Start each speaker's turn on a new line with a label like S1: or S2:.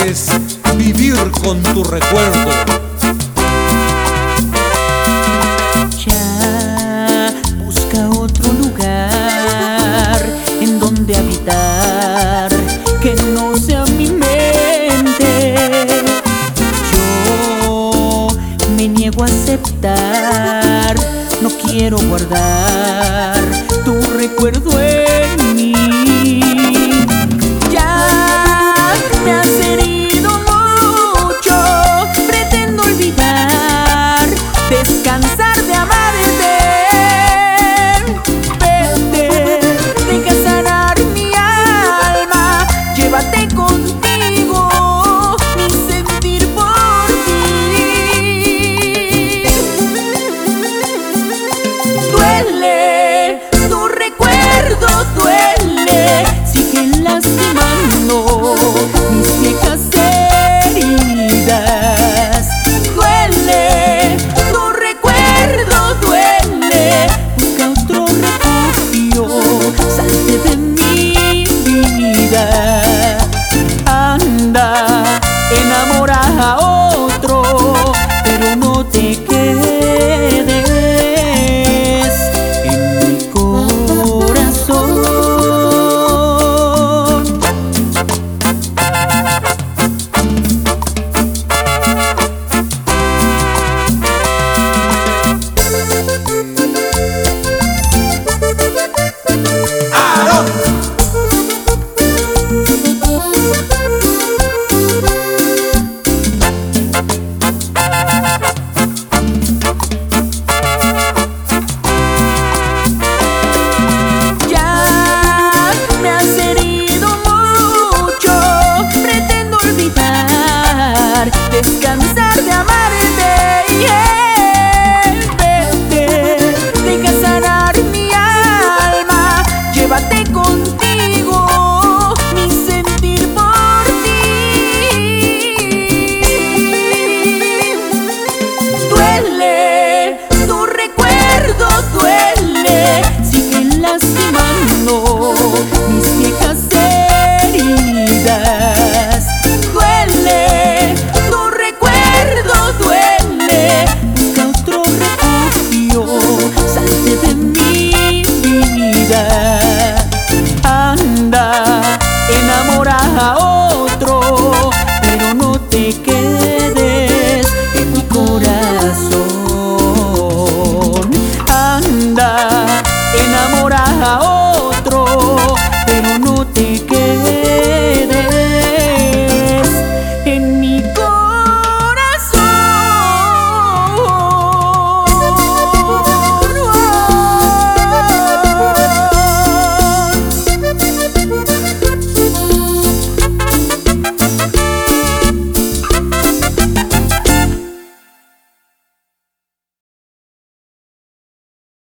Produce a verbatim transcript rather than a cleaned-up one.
S1: es vivir con tu recuerdo.
S2: Ya busca otro lugar en donde habitar, que no sea mi mente. Yo me niego a aceptar, no quiero guardar tu recuerdo en mí. Ya me has herido mucho, pretendo olvidar, descansar de amarte. Vete, deja sanar mi alma, llévate contigo mi sentir por ti. Duele, tu recuerdo duele, sigue lastimando mis viejas heridas. Duele, tu recuerdo duele, busca otro refugio, salte de mi vida. Anda, enamora a otro, pero no te quedes en mi corazón. Descansar de amarte, yeah. Vete, deja sanar mi alma, llévate contigo mi sentir por ti. Duele, tu recuerdo duele, sigue lastimando